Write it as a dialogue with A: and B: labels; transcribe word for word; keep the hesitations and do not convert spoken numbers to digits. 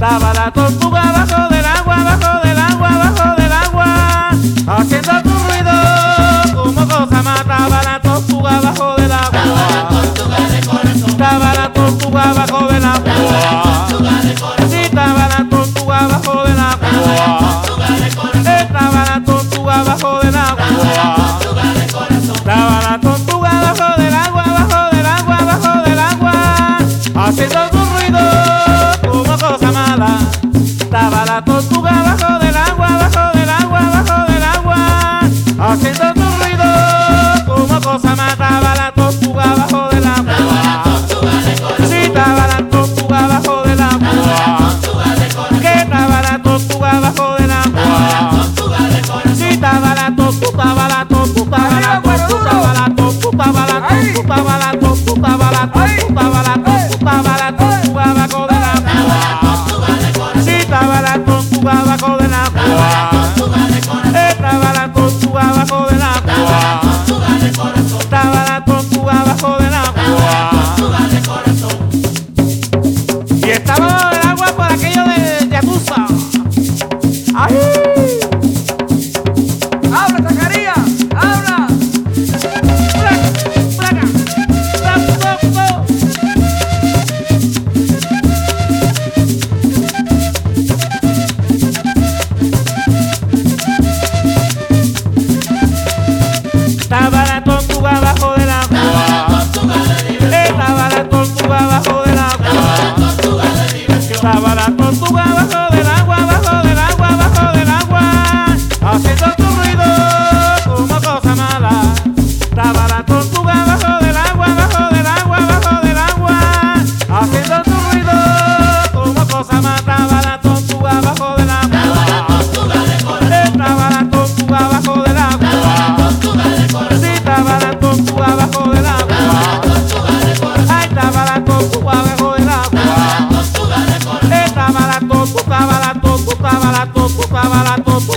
A: Estaba la tortuga bajo del agua, bajo del agua, bajo del agua, haciendo tu ruido como cosa más. Estaba la tortuga bajo del agua, estaba la tortuga bajo del agua, sí, estaba la tortuga bajo del agua, estaba la tortuga bajo del agua, estaba la tortuga bajo del agua, bajo del agua, bajo del agua, haciendo tu ruido como cosa mala. Estaba la tortuga bajo del agua, bajo del agua, bajo del agua, haciendo tu ruido como cosa mala. Estaba la tortuga bajo del agua, sí, estaba la tortuga bajo del agua, que estaba la tortuga bajo del agua, sí, estaba la tortuga, estaba la tortuga, estaba la tortuga, estaba la tortuga, estaba la tortuga, estaba la tortuga, estaba la tortuga, estaba la tortuga, la tortuga bajo del agua, sí, estaba la tortuga bajo del agua, estaba la tortuga bajo del agua, estaba la tortuga bajo del agua, y estaba bajo del agua por aquello de Yakuza. ¡Ay! ¡Habla, Zacarías! ¡Habla! ¡Placa! ¡Placa! ¡Placa! Estaba la tortuga bajo del agua, estaba la tortuga bajo del agua, estaba la tortuga bajo del agua, bajo del agua, bajo del agua, haciendo tu ruido como cosa mala. Estaba la tortuga bajo del agua, bajo del agua, bajo del agua, haciendo tu ruido como cosa mala. Estaba la tortuga bajo del agua, estaba la tortuga bajo del agua, sí, estaba la tortuga bajo del agua, ahí estaba la tortuga bajo del agua, estaba la tortuga, estaba la tortuga, estaba la tortuga, estaba la tortuga.